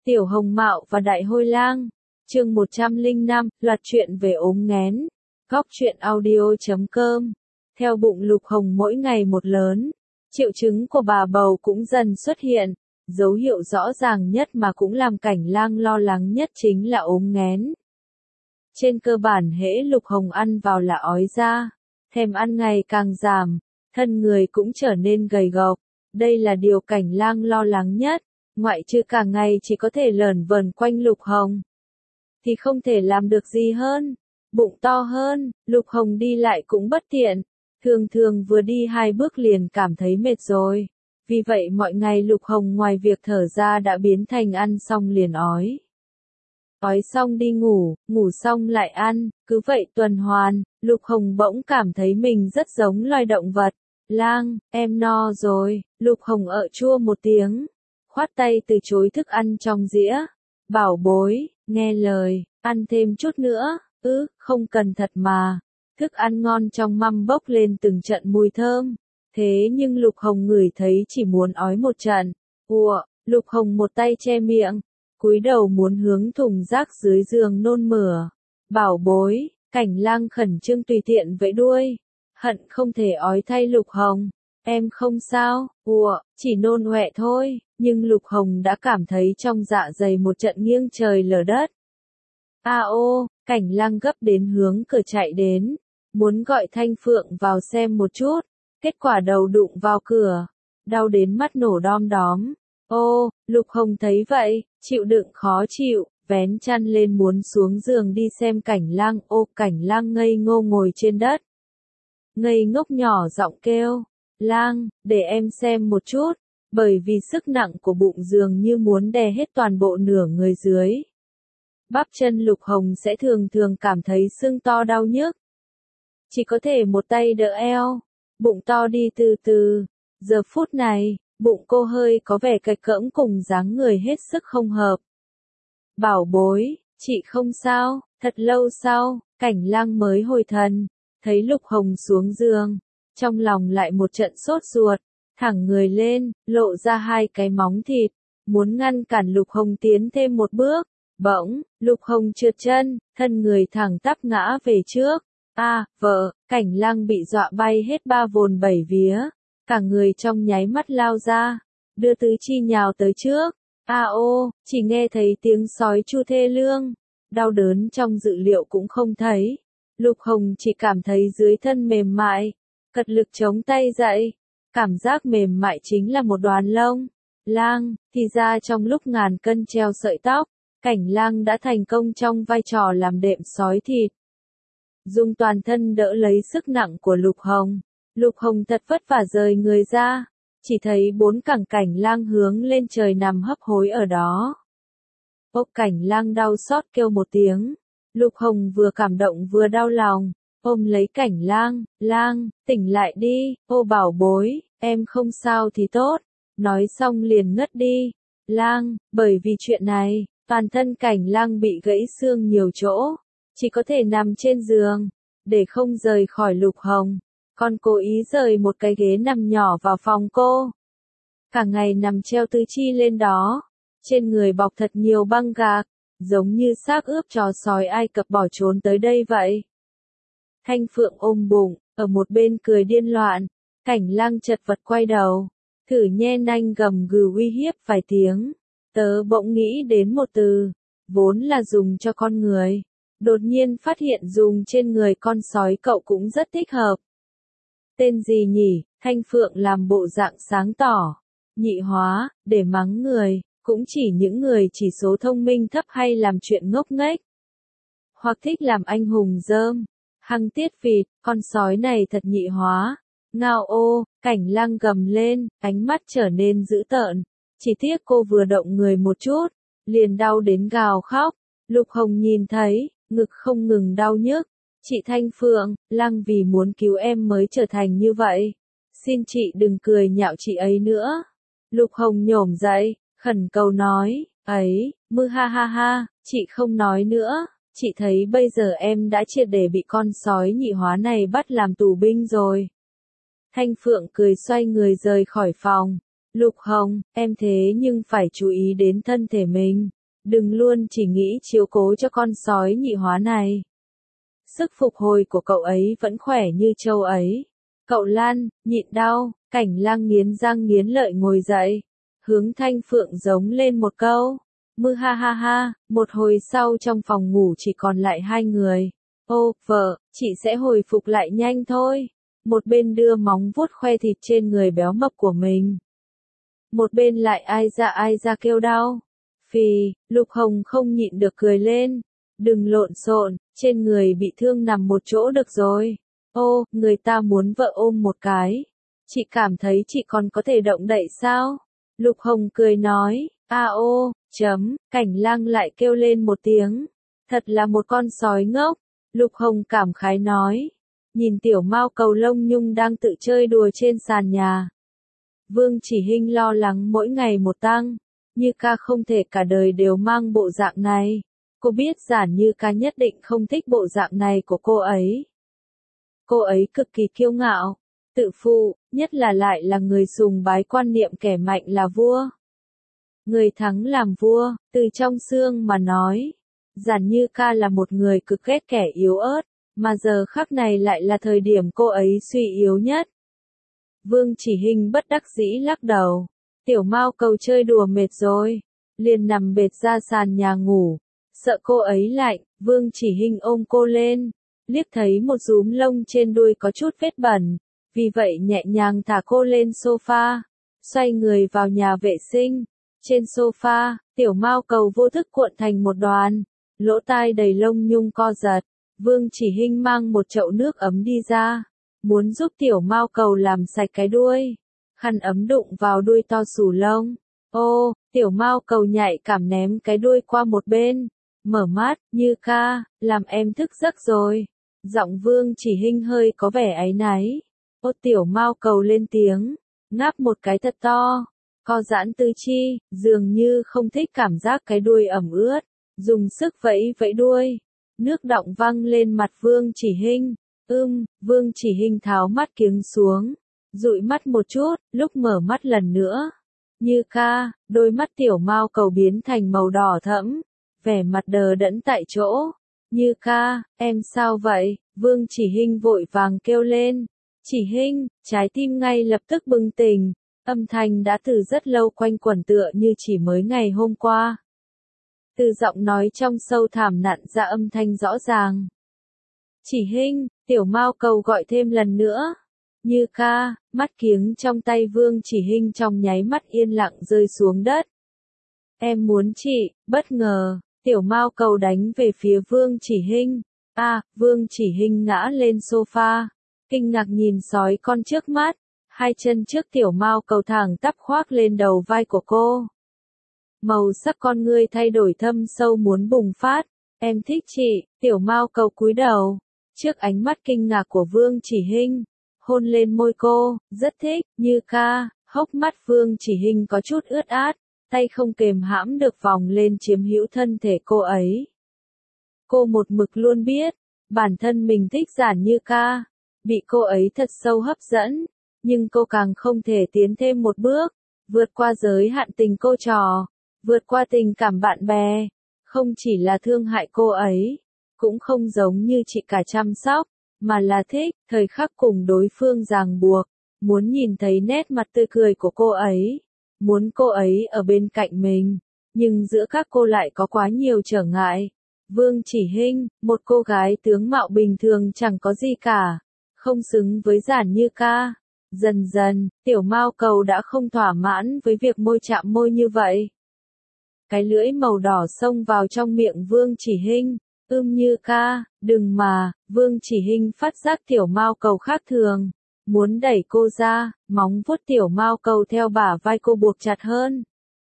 Tiểu Hồng Mạo và Đại Hôi Lang, chương 105, loạt truyện về ốm nghén. Góc truyện audio.com. Theo bụng Lục Hồng mỗi ngày một lớn, triệu chứng của bà bầu cũng dần xuất hiện. Dấu hiệu rõ ràng nhất mà cũng làm Cảnh Lang lo lắng nhất chính là ốm nghén. Trên cơ bản hễ Lục Hồng ăn vào là ói ra, thèm ăn ngày càng giảm, thân người cũng trở nên gầy gộc. Đây là điều Cảnh Lang lo lắng nhất. Ngoại trừ cả ngày chỉ có thể lởn vởn quanh Lục Hồng, thì không thể làm được gì hơn. Bụng to hơn, Lục Hồng đi lại cũng bất tiện, thường vừa đi 2 bước liền cảm thấy mệt rồi. Vì vậy mọi ngày Lục Hồng ngoài việc thở ra đã biến thành ăn xong liền ói. Ói xong đi ngủ, ngủ xong lại ăn, cứ vậy tuần hoàn. Lục Hồng bỗng cảm thấy mình rất giống loài động vật. Lang, em no rồi. Lục Hồng ợ chua một tiếng, khoát tay từ chối thức ăn trong dĩa. Bảo bối, nghe lời, ăn thêm chút nữa. Không cần thật mà. Thức ăn ngon trong mâm bốc lên từng trận mùi thơm. Thế nhưng Lục Hồng ngửi thấy chỉ muốn ói một trận. Lục Hồng một tay che miệng, cúi đầu muốn hướng thùng rác dưới giường nôn mửa. Bảo bối, Cảnh Lang khẩn trương tùy tiện vẫy đuôi, hận không thể ói thay Lục Hồng. Em không sao, chỉ nôn ọe thôi. Nhưng Lục Hồng đã cảm thấy trong dạ dày một trận nghiêng trời lở đất. Cảnh Lang gấp đến hướng cửa chạy đến, muốn gọi Thanh Phượng vào xem một chút. Kết quả đầu đụng vào cửa, đau đến mắt nổ đom đóm. Lục Hồng thấy vậy, chịu đựng khó chịu, vén chăn lên muốn xuống giường đi xem Cảnh Lang. Cảnh Lang ngây ngô ngồi trên đất, ngây ngốc nhỏ giọng kêu, Lang, để em xem một chút. Bởi vì sức nặng của bụng dường như muốn đè hết toàn bộ nửa người dưới, bắp chân Lục Hồng sẽ thường cảm thấy sưng to đau nhức. Chỉ có thể một tay đỡ eo, bụng to đi từ từ. Giờ phút này, bụng cô hơi có vẻ cạch cỡm cùng dáng người hết sức không hợp. Bảo bối, chị không sao. Thật lâu sau, Cảnh Lang mới hồi thần, thấy Lục Hồng xuống giường, trong lòng lại một trận sốt ruột, thẳng người lên, lộ ra 2 cái móng thịt, muốn ngăn cản Lục Hồng tiến thêm một bước. Bỗng, Lục Hồng trượt chân, thân người thẳng tắp ngã về trước. Vợ, Cảnh Lang bị dọa bay hết 3 vồn 7 vía, cả người trong nháy mắt lao ra, đưa tứ chi nhào tới trước. Chỉ nghe thấy tiếng sói chu thê lương, đau đớn trong dự liệu cũng không thấy. Lục Hồng chỉ cảm thấy dưới thân mềm mại, cật lực chống tay dậy. Cảm giác mềm mại chính là một đoàn lông. Lang, thì ra trong lúc ngàn cân treo sợi tóc, Cảnh Lang đã thành công trong vai trò làm đệm sói thịt, dùng toàn thân đỡ lấy sức nặng của Lục Hồng. Lục Hồng thật vất vả rời người ra, chỉ thấy 4 cẳng Cảnh Lang hướng lên trời nằm hấp hối ở đó. Cảnh Lang đau xót kêu một tiếng. Lục Hồng vừa cảm động vừa đau lòng, ôm lấy Cảnh Lang. Lang, tỉnh lại đi. Bảo bối, em không sao thì tốt. Nói xong liền ngất đi. Lang, bởi vì chuyện này, toàn thân Cảnh Lang bị gãy xương nhiều chỗ, chỉ có thể nằm trên giường, để không rời khỏi Lục Hồng. Con cố ý rời một cái ghế nằm nhỏ vào phòng cô. Cả ngày nằm treo tứ chi lên đó, trên người bọc thật nhiều băng gạc, giống như xác ướp chó sói Ai Cập bỏ trốn tới đây vậy. Thanh Phượng ôm bụng, ở một bên cười điên loạn. Cảnh Lang chật vật quay đầu, thử nhe nanh gầm gừ uy hiếp vài tiếng. Tớ bỗng nghĩ đến một từ, vốn là dùng cho con người, đột nhiên phát hiện dùng trên người con sói cậu cũng rất thích hợp. Tên gì nhỉ? Thanh Phượng làm bộ dạng sáng tỏ. Nhị hóa, để mắng người, cũng chỉ những người chỉ số thông minh thấp hay làm chuyện ngốc nghếch, hoặc thích làm anh hùng dơm. Hăng tiết vịt, con sói này thật nhị hóa. Ngao. Cảnh Lang gầm lên, ánh mắt trở nên dữ tợn. Chỉ tiếc cô vừa động người một chút, liền đau đến gào khóc. Lục Hồng nhìn thấy, ngực không ngừng đau nhức. Chị Thanh Phượng, Lang vì muốn cứu em mới trở thành như vậy. Xin chị đừng cười nhạo chị ấy nữa. Lục Hồng nhổm dậy, khẩn cầu nói, ha, chị không nói nữa. Chị thấy bây giờ em đã triệt để bị con sói nhị hóa này bắt làm tù binh rồi. Thanh Phượng cười xoay người rời khỏi phòng. Lục Hồng, em thế nhưng phải chú ý đến thân thể mình. Đừng luôn chỉ nghĩ chiếu cố cho con sói nhị hóa này. Sức phục hồi của cậu ấy vẫn khỏe như trâu ấy. Cậu Lan, nhịn đau, Cảnh Lang nghiến răng nghiến lợi ngồi dậy. Hướng Thanh Phượng giống lên một câu. Mư ha ha ha, một hồi sau trong phòng ngủ chỉ còn lại hai người. Ô, vợ, chị sẽ hồi phục lại nhanh thôi. Một bên đưa móng vuốt khoe thịt trên người béo mập của mình. Một bên lại ai ra kêu đau. Phì, Lục Hồng không nhịn được cười lên. Đừng lộn xộn, trên người bị thương nằm một chỗ được rồi. Ô, người ta muốn vợ ôm một cái. Chị cảm thấy chị còn có thể động đậy sao? Lục Hồng cười nói, ô, Cảnh Lang lại kêu lên một tiếng. Thật là một con sói ngốc. Lục Hồng cảm khái nói. Nhìn tiểu mao cầu lông nhung đang tự chơi đùa trên sàn nhà. Vương Chỉ Hinh lo lắng mỗi ngày một tăng. Như ca không thể cả đời đều mang bộ dạng này. Cô biết Giản Như ca nhất định không thích bộ dạng này của cô ấy. Cô ấy cực kỳ kiêu ngạo, tự phụ, nhất là lại là người sùng bái quan niệm kẻ mạnh là vua. Người thắng làm vua, từ trong xương mà nói. Giản Như ca là một người cực ghét kẻ yếu ớt, mà giờ khắc này lại là thời điểm cô ấy suy yếu nhất. Vương Chỉ Hinh bất đắc dĩ lắc đầu. Tiểu Mao cầu chơi đùa mệt rồi, liền nằm bệt ra sàn nhà ngủ. Sợ cô ấy lạnh, Vương Chỉ Hinh ôm cô lên, liếc thấy một rúm lông trên đuôi có chút vết bẩn, vì vậy nhẹ nhàng thả cô lên sofa, xoay người vào nhà vệ sinh. Trên sofa, tiểu Mao cầu vô thức cuộn thành một đoàn, lỗ tai đầy lông nhung co giật. Vương Chỉ Hinh mang một chậu nước ấm đi ra, muốn giúp tiểu Mao cầu làm sạch cái đuôi. Khăn ấm đụng vào đuôi to xù lông. Ô, tiểu Mao cầu nhạy cảm ném cái đuôi qua một bên. Mở mắt, Như ca, làm em thức giấc rồi. Giọng Vương Chỉ Hinh hơi có vẻ áy náy. Ô, tiểu Mao cầu lên tiếng, ngáp một cái thật to, co giãn tứ chi, dường như không thích cảm giác cái đuôi ẩm ướt, dùng sức vẫy vẫy đuôi. Nước đọng văng lên mặt Vương Chỉ Hinh. Vương Chỉ Hinh tháo mắt kiếng xuống, dụi mắt một chút, lúc mở mắt lần nữa. Như ca, đôi mắt tiểu Mao cầu biến thành màu đỏ thẫm, vẻ mặt đờ đẫn tại chỗ. Như ca, em sao vậy? Vương Chỉ Hinh vội vàng kêu lên. Chỉ Hinh, trái tim ngay lập tức bừng tỉnh, âm thanh đã từ rất lâu quanh quẩn tựa như chỉ mới ngày hôm qua. Từ giọng nói trong sâu thẳm nặn ra âm thanh rõ ràng. Chỉ Hinh, tiểu Mao cầu gọi thêm lần nữa. Như ca, mắt kiếng trong tay Vương Chỉ Hinh trong nháy mắt yên lặng rơi xuống đất. Em muốn chị, bất ngờ, tiểu Mao cầu đánh về phía Vương Chỉ Hinh. Vương Chỉ Hinh ngã lên sofa, kinh ngạc nhìn sói con trước mắt, hai chân trước tiểu Mao cầu thẳng tắp khoác lên đầu vai của cô. Màu sắc con ngươi thay đổi thâm sâu muốn bùng phát. Em thích chị, tiểu Mao cầu cúi đầu, trước ánh mắt kinh ngạc của Vương Chỉ Hinh, hôn lên môi cô, rất thích. Như ca, hốc mắt Vương Chỉ Hinh có chút ướt át, tay không kềm hãm được vòng lên chiếm hữu thân thể cô ấy. Cô một mực luôn biết, bản thân mình thích Giản Như ca, bị cô ấy thật sâu hấp dẫn, nhưng cô càng không thể tiến thêm một bước, vượt qua giới hạn tình cô trò, vượt qua tình cảm bạn bè, không chỉ là thương hại cô ấy, cũng không giống như chị cả chăm sóc, mà là thích, thời khắc cùng đối phương ràng buộc, muốn nhìn thấy nét mặt tươi cười của cô ấy, muốn cô ấy ở bên cạnh mình, nhưng giữa các cô lại có quá nhiều trở ngại. Vương Chỉ Hinh, một cô gái tướng mạo bình thường chẳng có gì cả, không xứng với Giản Như ca. Dần dần, tiểu Mao cầu đã không thỏa mãn với việc môi chạm môi như vậy. Cái lưỡi màu đỏ xông vào trong miệng Vương Chỉ Hinh. Như ca, đừng mà. Vương Chỉ Hinh phát giác tiểu Mao cầu khác thường, muốn đẩy cô ra, móng vuốt tiểu Mao cầu theo bả vai cô buộc chặt hơn.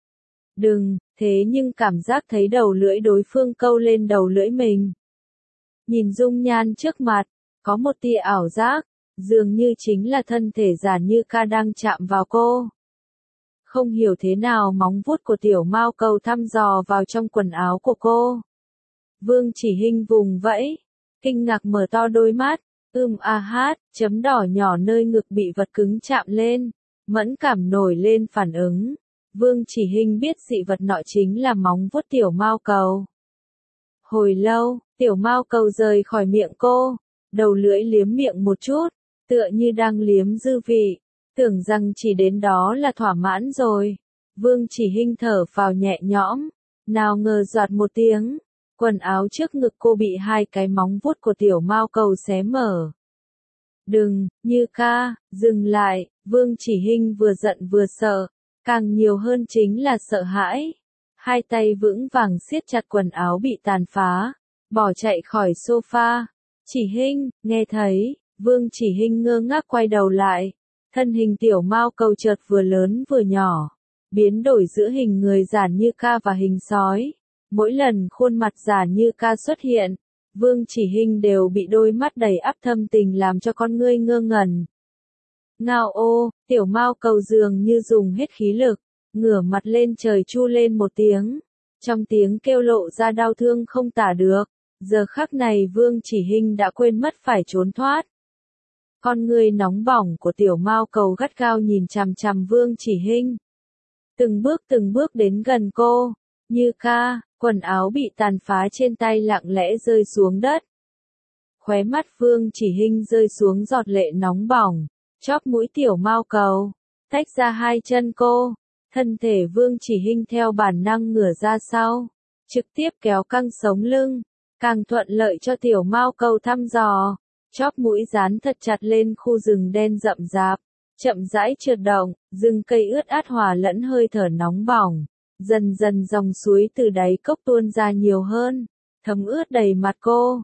Đừng, thế nhưng cảm giác thấy đầu lưỡi đối phương câu lên đầu lưỡi mình. Nhìn dung nhan trước mặt, có một tia ảo giác, dường như chính là thân thể Giản Như ca đang chạm vào cô. Không hiểu thế nào móng vuốt của tiểu Mao cầu thăm dò vào trong quần áo của cô. Vương Chỉ Hinh vùng vẫy, kinh ngạc mở to đôi mắt, chấm đỏ nhỏ nơi ngực bị vật cứng chạm lên, mẫn cảm nổi lên phản ứng. Vương Chỉ Hinh biết dị vật nọ chính là móng vuốt tiểu mao cầu. Hồi lâu, tiểu mao cầu rời khỏi miệng cô, đầu lưỡi liếm miệng một chút, tựa như đang liếm dư vị, tưởng rằng chỉ đến đó là thỏa mãn rồi. Vương Chỉ Hinh thở phào nhẹ nhõm, nào ngờ doạt một tiếng, quần áo trước ngực cô bị hai cái móng vuốt của tiểu mao cầu xé mở. Đừng, Như ca, dừng lại, Vương Chỉ Hinh vừa giận vừa sợ, càng nhiều hơn chính là sợ hãi. Hai tay vững vàng siết chặt quần áo bị tàn phá, bỏ chạy khỏi sofa. Chỉ Hinh, nghe thấy, Vương Chỉ Hinh ngơ ngác quay đầu lại, thân hình tiểu mao cầu chợt vừa lớn vừa nhỏ, biến đổi giữa hình người Giản Như ca và hình sói. Mỗi lần khuôn mặt Giản Như ca xuất hiện, Vương Chỉ Hinh đều bị đôi mắt đầy áp thâm tình làm cho con ngươi ngơ ngẩn. Ngao ô, tiểu mao cầu dường như dùng hết khí lực, ngửa mặt lên trời chu lên một tiếng. Trong tiếng kêu lộ ra đau thương không tả được. Giờ khắc này Vương Chỉ Hinh đã quên mất phải trốn thoát. Con ngươi nóng bỏng của tiểu mao cầu gắt gao nhìn chằm chằm Vương Chỉ Hinh. Từng bước đến gần cô. Như ca, quần áo bị tàn phá trên tay lặng lẽ rơi xuống đất. Khóe mắt Vương Chỉ Hinh rơi xuống giọt lệ nóng bỏng, chóp mũi tiểu mao cầu, tách ra hai chân cô. Thân thể Vương Chỉ Hinh theo bản năng ngửa ra sau, trực tiếp kéo căng sống lưng, càng thuận lợi cho tiểu mao cầu thăm dò. Chóp mũi dán thật chặt lên khu rừng đen rậm rạp, chậm rãi trượt động, rừng cây ướt át hòa lẫn hơi thở nóng bỏng. Dần dần dòng suối từ đáy cốc tuôn ra nhiều hơn, thấm ướt đầy mặt cô.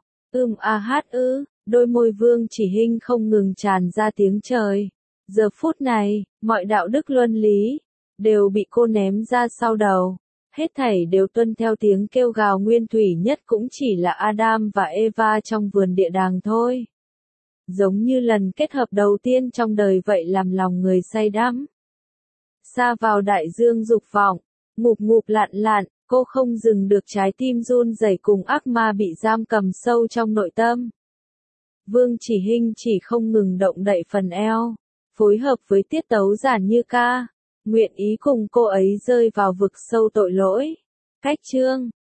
Đôi môi Vương Chỉ Hinh không ngừng tràn ra tiếng trời. Giờ phút này, mọi đạo đức luân lý đều bị cô ném ra sau đầu. Hết thảy đều tuân theo tiếng kêu gào nguyên thủy nhất, cũng chỉ là Adam và Eva trong vườn địa đàng thôi. Giống như lần kết hợp đầu tiên trong đời vậy, làm lòng người say đắm. Sa vào đại dương dục vọng, ngụp ngụp lặn lặn, cô không dừng được, trái tim run rẩy cùng ác ma bị giam cầm sâu trong nội tâm. Vương Chỉ Hinh chỉ không ngừng động đậy phần eo, phối hợp với tiết tấu Giản Như ca, nguyện ý cùng cô ấy rơi vào vực sâu tội lỗi. Cách chương